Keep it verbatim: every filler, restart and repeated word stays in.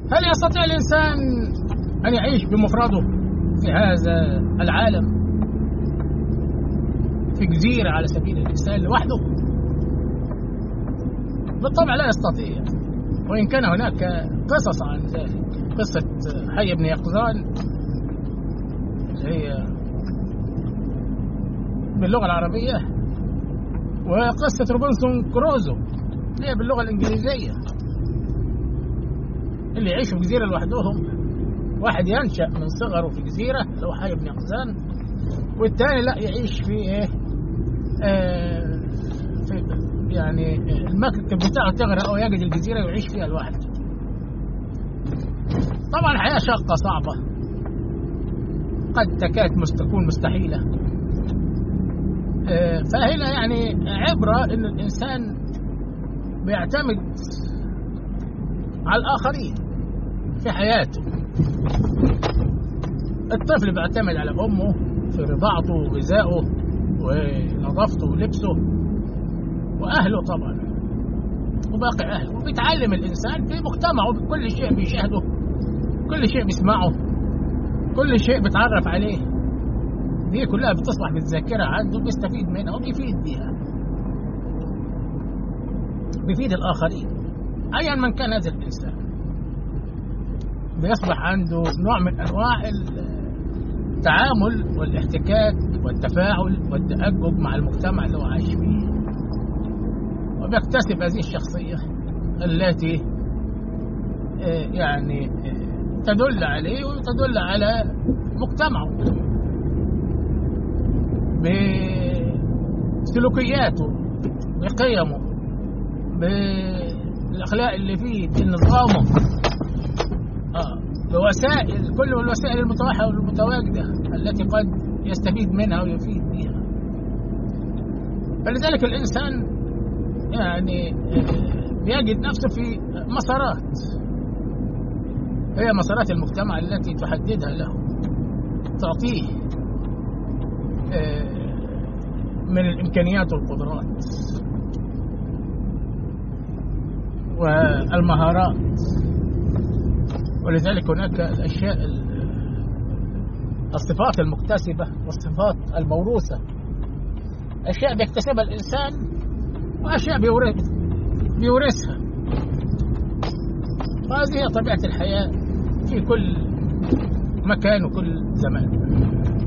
هل يستطيع الإنسان أن يعيش بمفرده في هذا العالم، في جزيرة على سبيل المثال لوحده؟ بالطبع لا يستطيع، وإن كان هناك قصص عن ذلك. قصة حي بن يقظان اللي هي باللغة العربية، وقصة روبنسون كروزو اللي هي باللغة الإنجليزية، اللي يعيشوا في جزيرة لوحدهم. واحد ينشأ من صغره في جزيرة اللي هو حي بن يقظان، والتاني لا يعيش في ايه آه في يعني المركب بتاعه تغرق او يجد الجزيرة ويعيش فيها لوحده. طبعا الحياة شاقة صعبة، قد تكاد تكون مستحيلة. آه فهنا يعني عبرة ان الانسان بيعتمد على الآخرين في حياته. الطفل بيعتمد على أمه في رضاعته وغذائه ونظافته ولبسه، وأهله طبعا وباقي أهله. وبيتعلم الإنسان في مجتمعه بكل شيء بيشاهده، كل شيء بيسمعه، كل شيء بيتعرف عليه. دي كلها بتصبح بالذاكرة عنده، بيستفيد منها وبيفيد بيها، بيفيد الآخرين أيا من كان هذا الإنسان. بيصبح عنده نوع من أنواع التعامل والاحتكاك والتفاعل والتأجج مع المجتمع اللي هو عايش فيه، وبيكتسب هذه الشخصية التي يعني تدل عليه وتدل على مجتمعه بسلوكياته بقيمه بالأخلاق اللي فيه بنظامه، آه بوسائل كل الوسائل المتاحة والمتواجدة التي قد يستفيد منها ويفيد بها. فلذلك الإنسان يعني بيجد نفسه في مسارات، هي مسارات المجتمع التي تحددها له، تعطيه من الإمكانيات والقدرات والمهارات. ولذلك هناك الأشياء الصفات المكتسبة والصفات الموروثة، أشياء بيكتسبها الإنسان وأشياء بيورث بيورثها. وهذه هي طبيعة الحياة في كل مكان وكل زمان.